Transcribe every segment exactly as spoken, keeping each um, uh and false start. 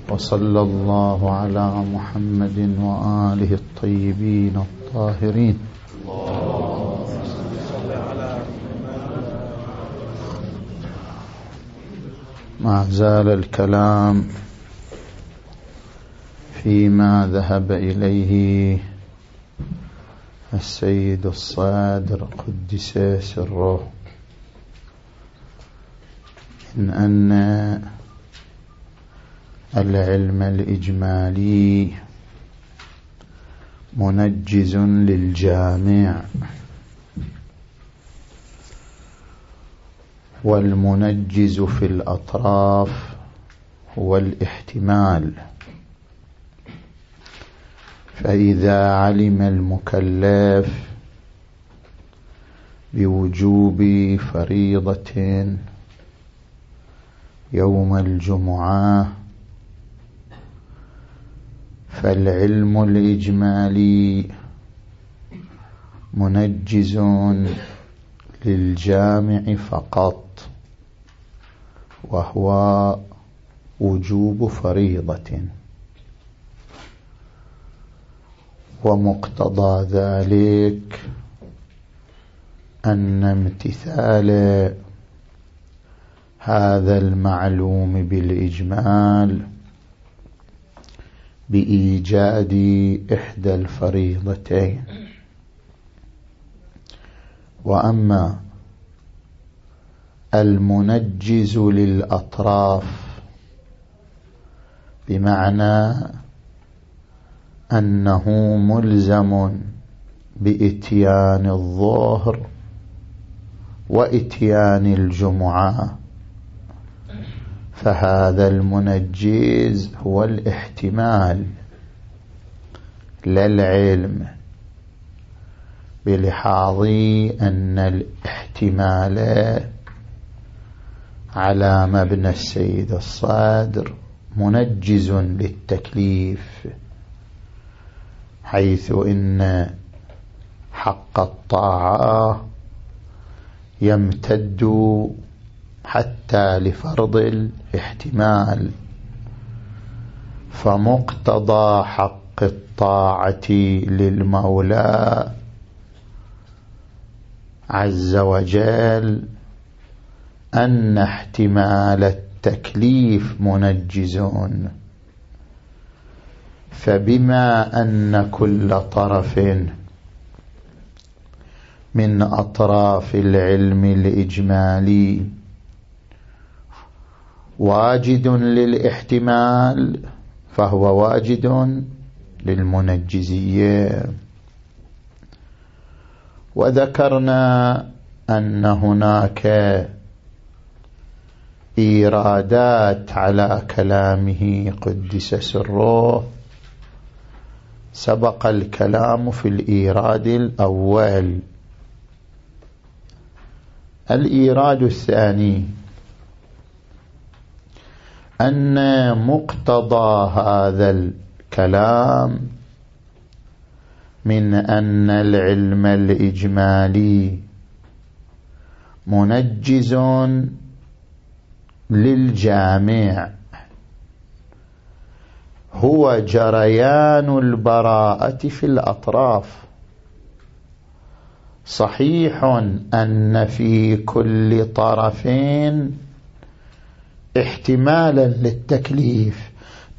وصلى الله على محمد وآله الطيبين الطاهرين. ما زال الكلام فيما ذهب إليه السيد الصادر قدس سره من أن العلم الإجمالي منجز للجامع، والمنجز في الأطراف هو الاحتمال. فإذا علم المكلف بوجوب فريضة يوم الجمعة فالعلم الإجمالي منجز للجامع فقط، وهو وجوب فريضة. ومقتضى ذلك أن امتثال هذا المعلوم بالإجمال بإيجاد إحدى الفريضتين. وأما المنجز للأطراف بمعنى أنه ملزم بإتيان الظهر وإتيان الجمعة، فهذا المنجز هو الاحتمال لا العلم، بلحاظ أن الاحتمال على مبنى السيد الصادر منجز للتكليف، حيث إن حق الطاعة يمتد حتى لفرض الاحتمال. فمقتضى حق الطاعة للمولى عز وجل أن احتمال التكليف منجز. فبما أن كل طرف من أطراف العلم الإجمالي واجد للاحتمال فهو واجد للمنجزية. وذكرنا أن هناك إيرادات على كلامه قدس سره، سبق الكلام في الإيراد الأول. الإيراد الثاني أن مقتضى هذا الكلام من أن العلم الإجمالي منجز للجامع هو جريان البراءة في الأطراف. صحيح أن في كل طرف احتمالا للتكليف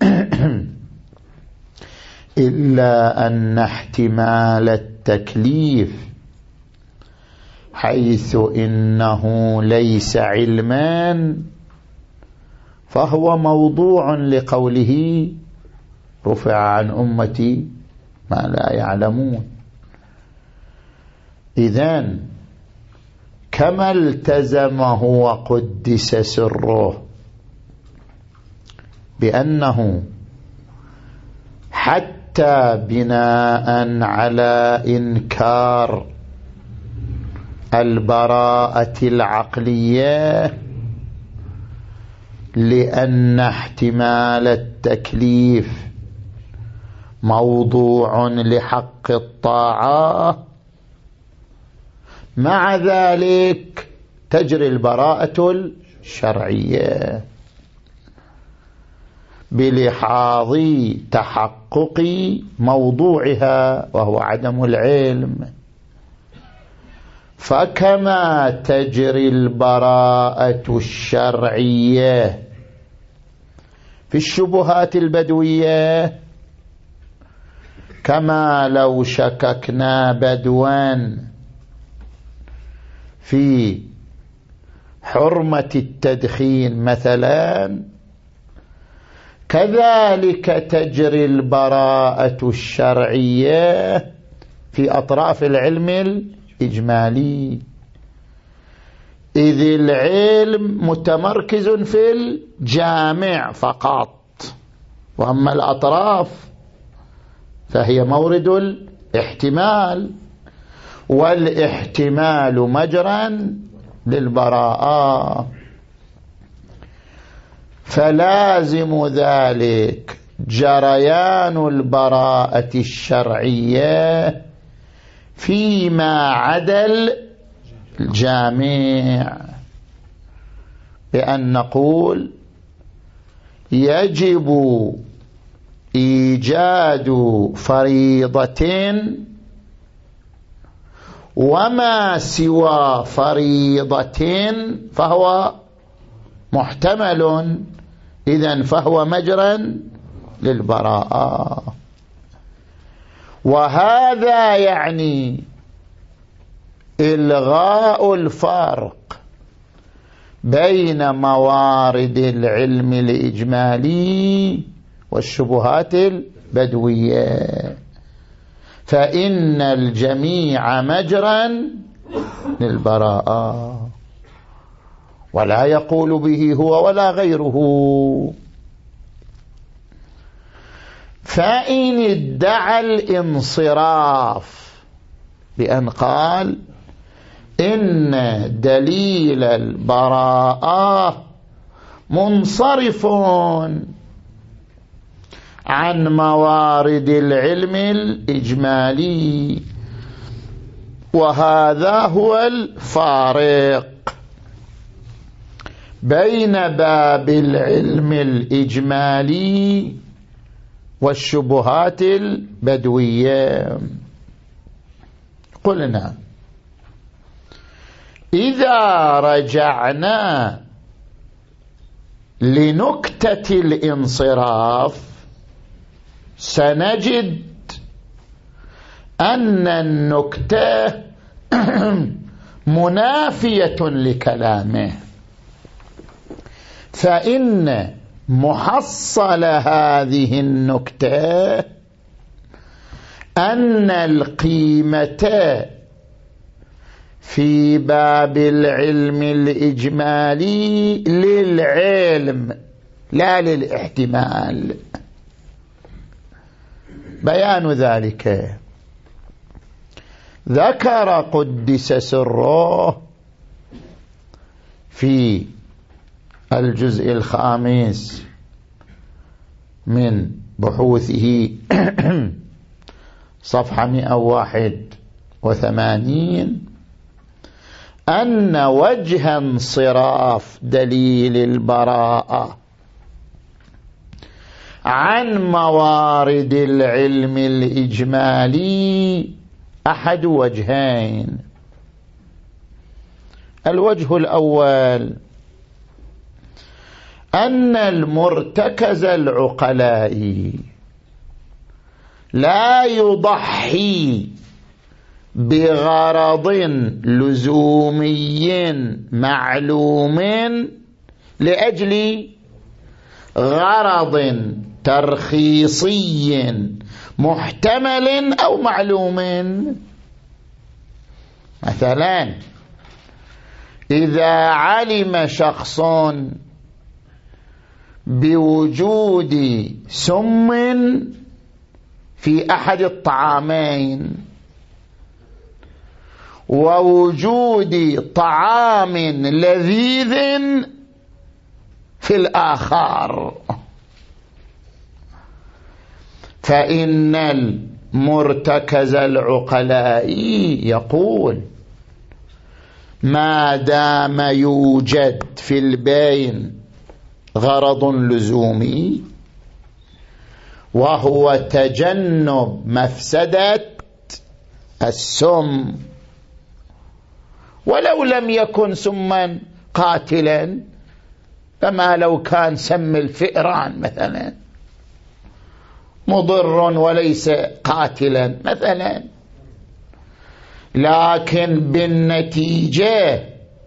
إلا أن احتمال التكليف حيث إنه ليس علما فهو موضوع لقوله رفع عن أمتي ما لا يعلمون. إذن كما التزمه وقدس سره بأنه حتى بناء على إنكار البراءة العقلية لأن احتمال التكليف موضوع لحق الطاعة، مع ذلك تجري البراءة الشرعية. بلحاظ تحقق موضوعها وهو عدم العلم. فكما تجري البراءة الشرعية في الشبهات البدوية، كما لو شككنا بدوا في حرمة التدخين مثلا، كذلك تجري البراءة الشرعية في أطراف العلم الإجمالي، إذ العلم متمركز في الجامع فقط، وأما الأطراف فهي مورد الاحتمال، والاحتمال مجرا للبراءة. فلازم ذلك جريان البراءة الشرعية فيما عدا الجامع، بأن نقول يجب إيجاد فريضة، وما سوى فريضة فهو محتمل، إذن فهو مجرا للبراءة. وهذا يعني إلغاء الفرق بين موارد العلم الإجمالي والشبهات البدوية، فإن الجميع مجرا للبراءة، ولا يقول به هو ولا غيره. فإن ادعى الانصراف بأن قال إن دليل البراءة منصرف عن موارد العلم الإجمالي، وهذا هو الفارق بين باب العلم الإجمالي والشبهات البدوية. قلنا إذا رجعنا لنكتة الانصراف سنجد أن النكتة منافية لكلامه، فإن محصل هذه النكتة أن القيمة في باب العلم الإجمالي للعلم لا للاحتمال. بيان ذلك ذكر قدس سره في الجزء الخامس من بحوثه صفحة مئة وواحد وثمانين أن وجه انصراف دليل البراءة عن موارد العلم الإجمالي أحد وجهين. الوجه الأول أن المرتكز العقلائي لا يضحي بغرض لزومي معلوم لأجل غرض ترخيصي محتمل أو معلوم. مثلا إذا علم شخص بوجود سم في أحد الطعامين ووجود طعام لذيذ في الآخر، فإن المرتكز العقلائي يقول ما دام يوجد في البين غرض لزومي وهو تجنب مفسدة السم. ولو لم يكن سما قاتلا، فما لو كان سم الفئران مثلا مضر وليس قاتلا مثلا، لكن بالنتيجة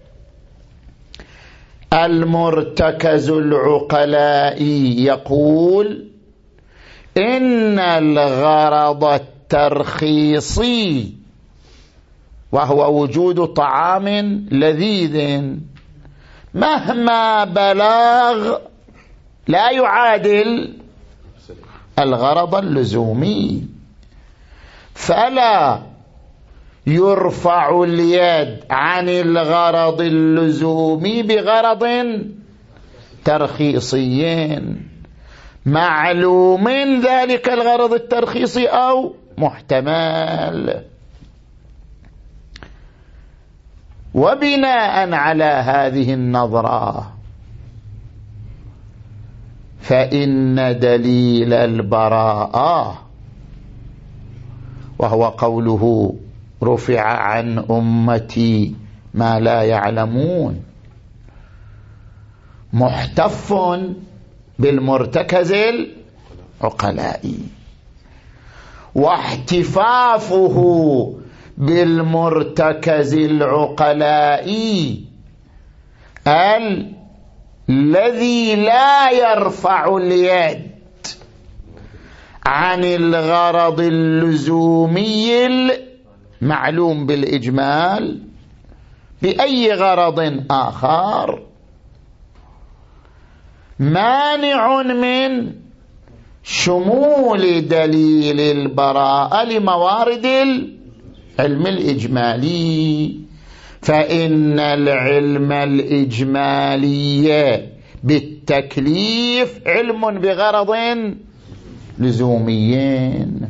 المرتكز العقلائي يقول إن الغرض الترخيصي، وهو وجود طعام لذيذ مهما بلغ، لا يعادل الغرض اللزومي، فلا يرفع اليد عن الغرض اللزومي بغرض ترخيصي معلوم ذلك الغرض الترخيصي أو محتمل. وبناء على هذه النظرة فإن دليل البراءة، وهو قوله رفع عن أمتي ما لا يعلمون، محتف بالمرتكز العقلائي، واحتفافه بالمرتكز العقلائي الذي لا يرفع اليد عن الغرض اللزومي المعلوم بالإجمال بأي غرض آخر، مانع من شمول دليل البراءة لموارد العلم الإجمالي، فإن العلم الإجمالي بالتكليف علم بغرض لزوميين.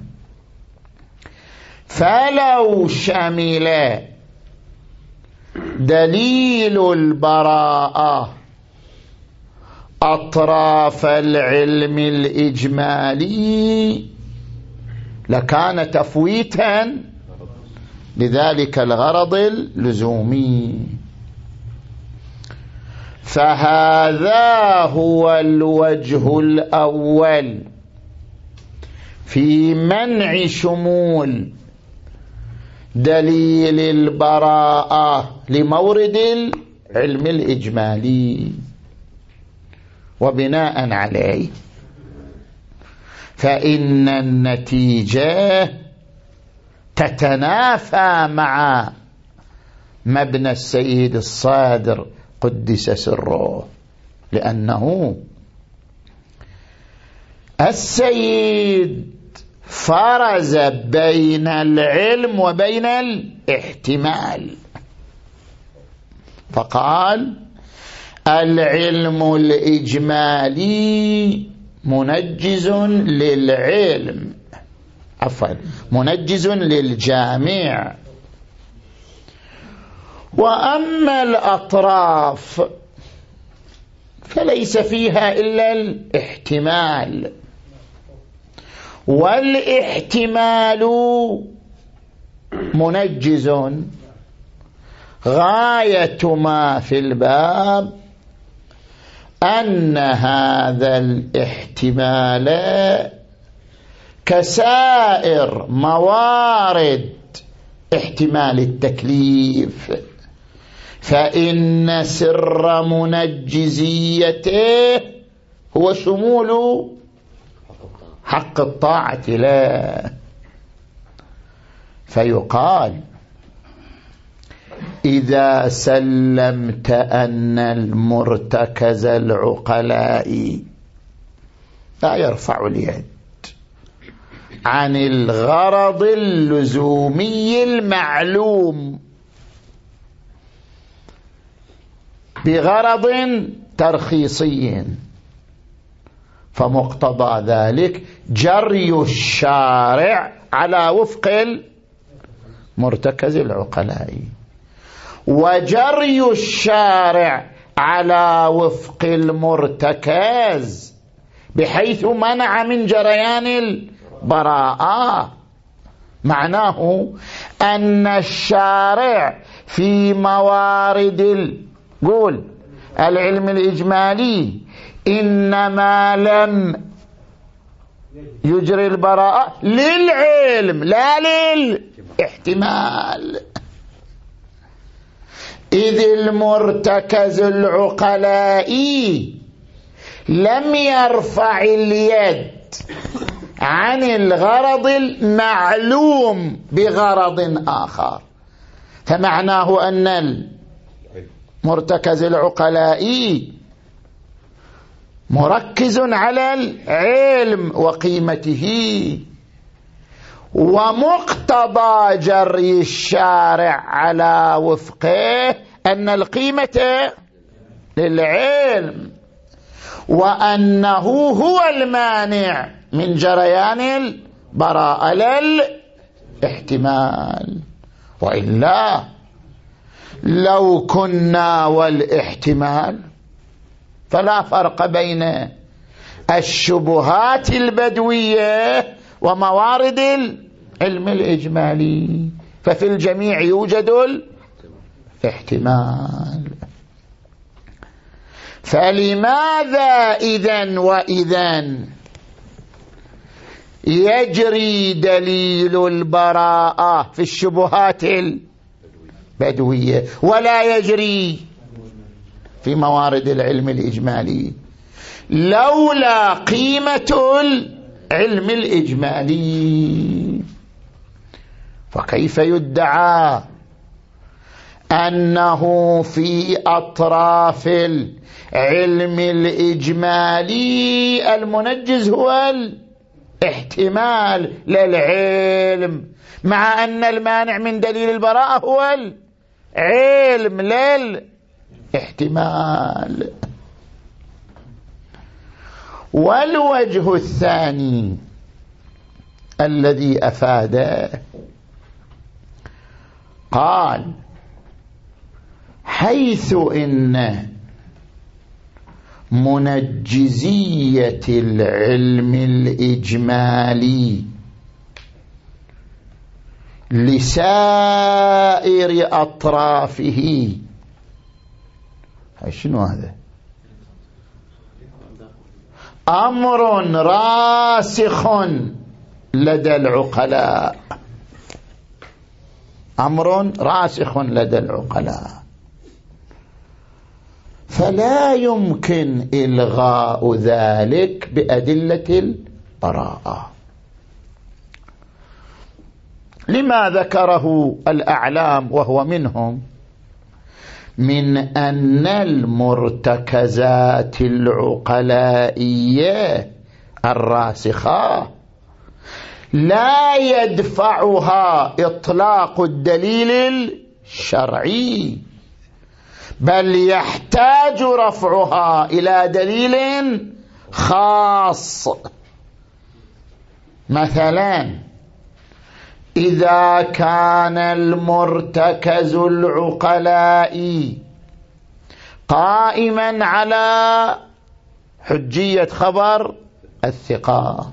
فلو شمل دليل البراءة أطراف العلم الإجمالي لكان تفويتا لذلك الغرض اللزومي. فهذا هو الوجه الأول في منع شمول دليل البراءة لمورد العلم الإجمالي. وبناء عليه فإن النتيجة تتنافى مع مبنى السيد الصادر قدس سره، لأنه السيد فرز بين العلم وبين الاحتمال، فقال العلم الإجمالي منجز للعلم، عفوا منجز للجامع، وأما الأطراف فليس فيها إلا الاحتمال، والاحتمال منجز. غاية ما في الباب أن هذا الاحتمال كسائر موارد احتمال التكليف، فإن سر منجزيته هو شمول حق الطاعة له. فيقال إذا سلمت أن المرتكز العقلائي لا يرفع اليد عن الغرض اللزومي المعلوم بغرض ترخيصي، فمقتضى ذلك جري الشارع على وفق المرتكز العقلائي، وجري الشارع على وفق المرتكز بحيث منع من جريان البراءة. معناه أن الشارع في موارد قول العلم الإجمالي إنما لم يجري البراءة للعلم لا للاحتمال، إذ المرتكز العقلائي لم يرفع اليد عن الغرض المعلوم بغرض آخر، فمعناه أن المرتكز العقلائي مركز على العلم وقيمته، ومقتضى جري الشارع على وفقه أن القيمة للعلم، وأنه هو المانع من جريان البراءة للاحتمال. وإلا لو كنا والاحتمال فلا فرق بين الشبهات البدوية وموارد العلم الإجمالي، ففي الجميع يوجد الاحتمال. فلماذا إذن وإذن يجري دليل البراءة في الشبهات البدوية ولا يجري في موارد العلم الإجمالي؟ لولا قيمة العلم الإجمالي. فكيف يدعى أنه في أطراف العلم الإجمالي المنجز هو الاحتمال للعلم، مع أن المانع من دليل البراءة هو العلم للاحتمال؟ والوجه الثاني الذي أفاده قال حيث إن منجزية العلم الإجمالي لسائر أطرافه، شنو هذا؟ أمر راسخ لدى العقلاء، أمر راسخ لدى العقلاء، فلا يمكن إلغاء ذلك بأدلة البراءة. لما ذكره الأعلام وهو منهم من أن المرتكزات العقلائية الراسخة لا يدفعها إطلاق الدليل الشرعي، بل يحتاج رفعها إلى دليل خاص. مثلا إذا كان المرتكز العقلائي قائما على حجية خبر الثقة،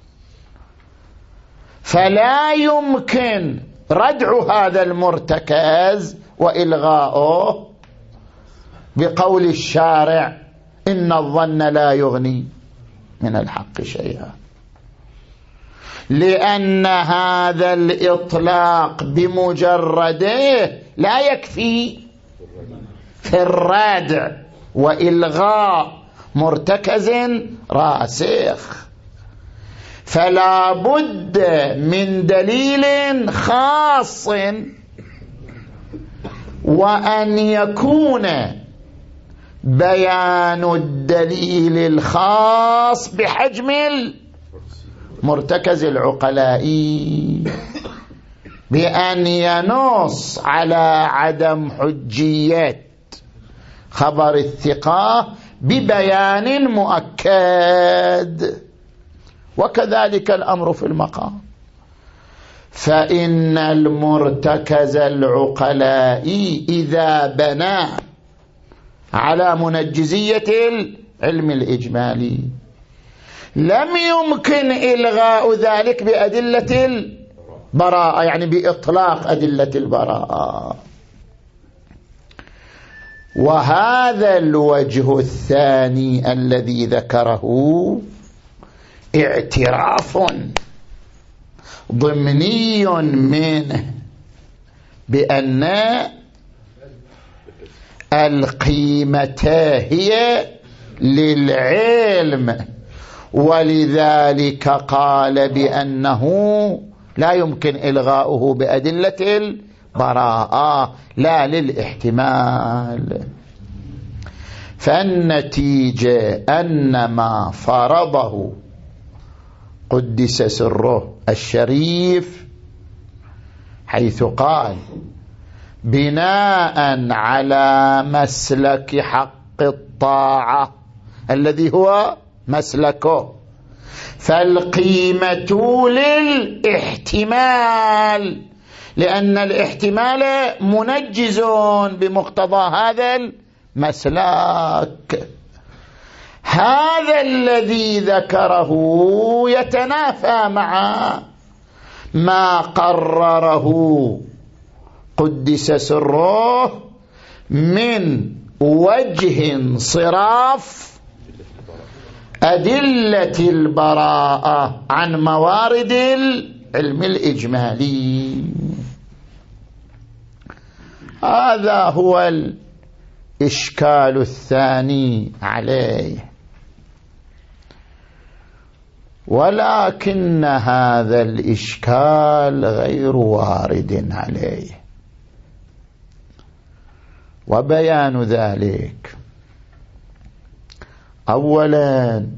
فلا يمكن ردع هذا المرتكز وإلغاؤه بقول الشارع إن الظن لا يغني من الحق شيئا، لأن هذا الإطلاق بمجرده لا يكفي في الردع وإلغاء مرتكز راسخ، فلا بد من دليل خاص، وأن يكون بيان الدليل الخاص بحجم المرتكز العقلائي، بأن ينص على عدم حجية خبر الثقة ببيان مؤكد. وكذلك الأمر في المقام، فإن المرتكز العقلائي إذا بنى على منجزية العلم الإجمالي لم يمكن إلغاء ذلك بأدلة البراءة، يعني بإطلاق أدلة البراءة. وهذا الوجه الثاني الذي ذكره اعتراف ضمني منه بأن القيمة هي للعلم، ولذلك قال بأنه لا يمكن إلغاؤه بأدلة البراءة لا للاحتمال. فالنتيجة أن ما فرضه قدس سره الشريف حيث قال بناء على مسلك حق الطاعة الذي هو مسلكه، فالقيمة للاحتمال، لأن الاحتمال منجز بمقتضى هذا المسلك. هذا الذي ذكره يتنافى مع ما قرره قدس سره من وجه انصراف أدلة البراءة عن موارد العلم الإجمالي. هذا هو الإشكال الثاني عليه، ولكن هذا الإشكال غير وارد عليه. وبيان ذلك: أولا،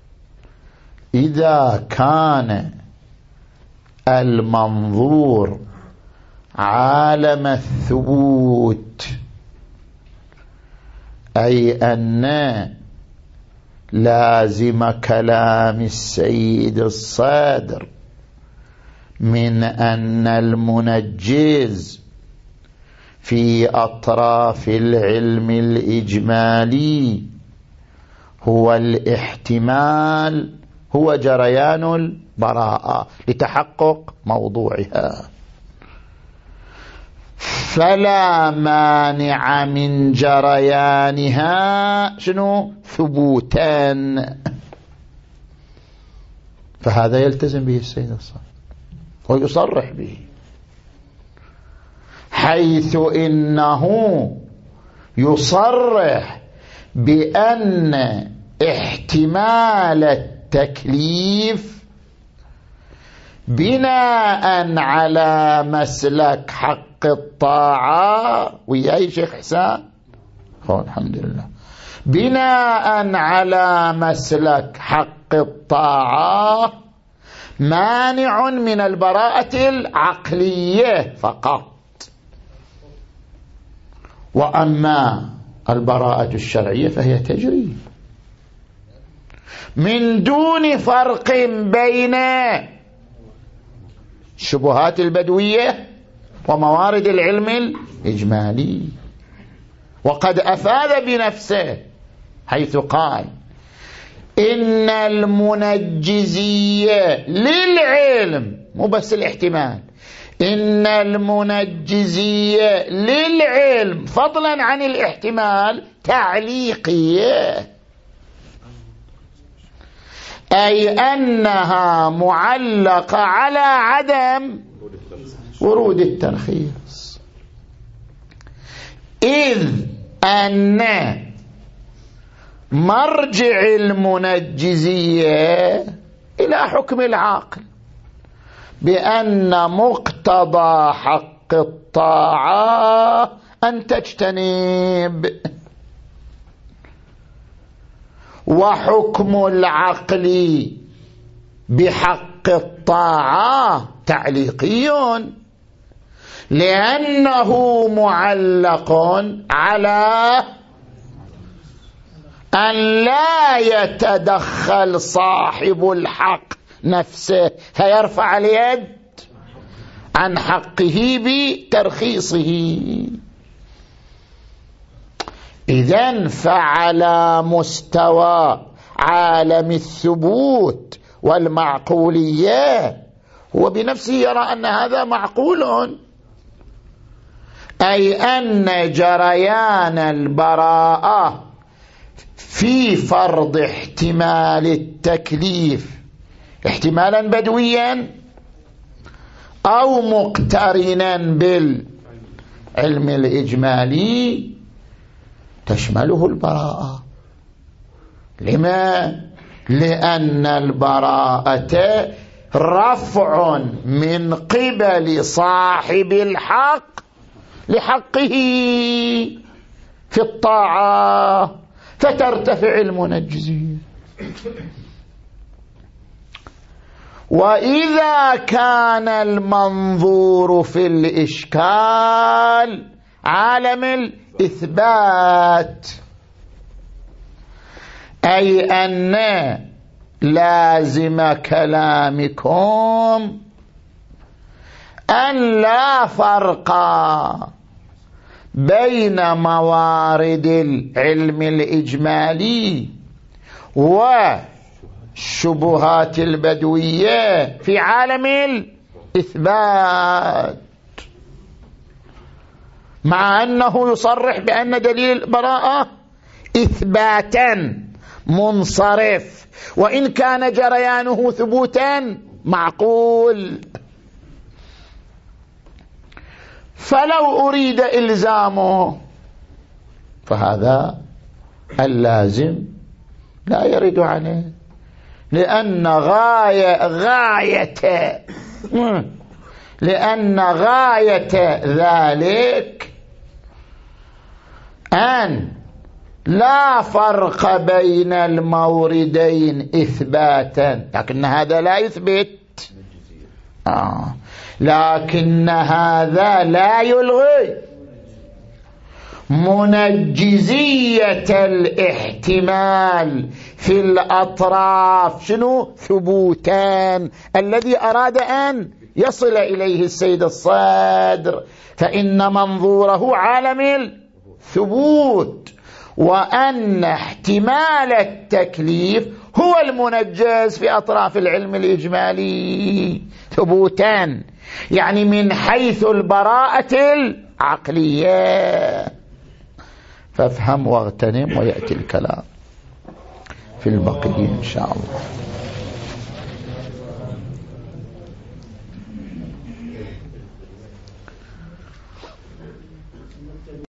إذا كان المنظور عالم الثبوت، أي أن لازم كلام السيد الصادر من أن المنجز في أطراف العلم الإجمالي هو الاحتمال، هو جريان البراءة لتحقق موضوعها، فلا مانع من جريانها شنو؟ ثبوتان. فهذا يلتزم به السيد الصادق ويصرح به، حيث إنه يصرح بأن احتمال التكليف بناء على مسلك حق الطاعة، وياي شيخ حسان الحمد لله، بناء على مسلك حق الطاعة مانع من البراءة العقلية فقط، وأما البراءة الشرعية فهي تجري من دون فرق بين الشبهات البدوية وموارد العلم الإجمالي. وقد أفاد بنفسه حيث قال إن المنجزية للعلم، مو بس الاحتمال، إن المنجزية للعلم فضلا عن الاحتمال تعليقية، أي أنها معلقة على عدم ورود الترخيص، إذ أن مرجع المنجزية إلى حكم العاقل بأن مقتضى حق الطاعة أن تجتنب، وحكم العقل بحق الطاعة تعليقي لأنه معلق على أن لا يتدخل صاحب الحق نفسه فيرفع اليد عن حقه بترخيصه. إذن فعلى مستوى عالم الثبوت والمعقولية، هو بنفسه يرى أن هذا معقول، أي أن جريان البراءة في فرض احتمال التكليف احتمالا بدويا أو مقترنا بالعلم الإجمالي تشمله البراءة. لما؟ لأن البراءة رفع من قبل صاحب الحق لحقه في الطاعة فترتفع المنجزين. وإذا كان المنظور في الإشكال عالم الإثبات، أي أن لازم كلامكم أن لا فرق بين موارد العلم الإجمالي والشبهات البدوية في عالم الإثبات، مع أنه يصرح بأن دليل البراءة إثباتا منصرف، وإن كان جريانه ثبوتا معقول. فلو أريد إلزامه فهذا اللازم لا يرد عليه، لأن غاية غاية لأن غاية ذلك أن لا فرق بين الموردين إثباتا، لكن هذا لا يثبت آه. لكن هذا لا يلغي منجزية الاحتمال في الأطراف. شنو؟ ثبوتان الذي أراد أن يصل إليه السيد الصادر، فإن منظوره عالم الثبوت، وأن احتمال التكليف هو المنجز في أطراف العلم الإجمالي ثبوتان، يعني من حيث البراءة العقلية. فافهم واغتنم، ويأتي الكلام في البقية إن شاء الله.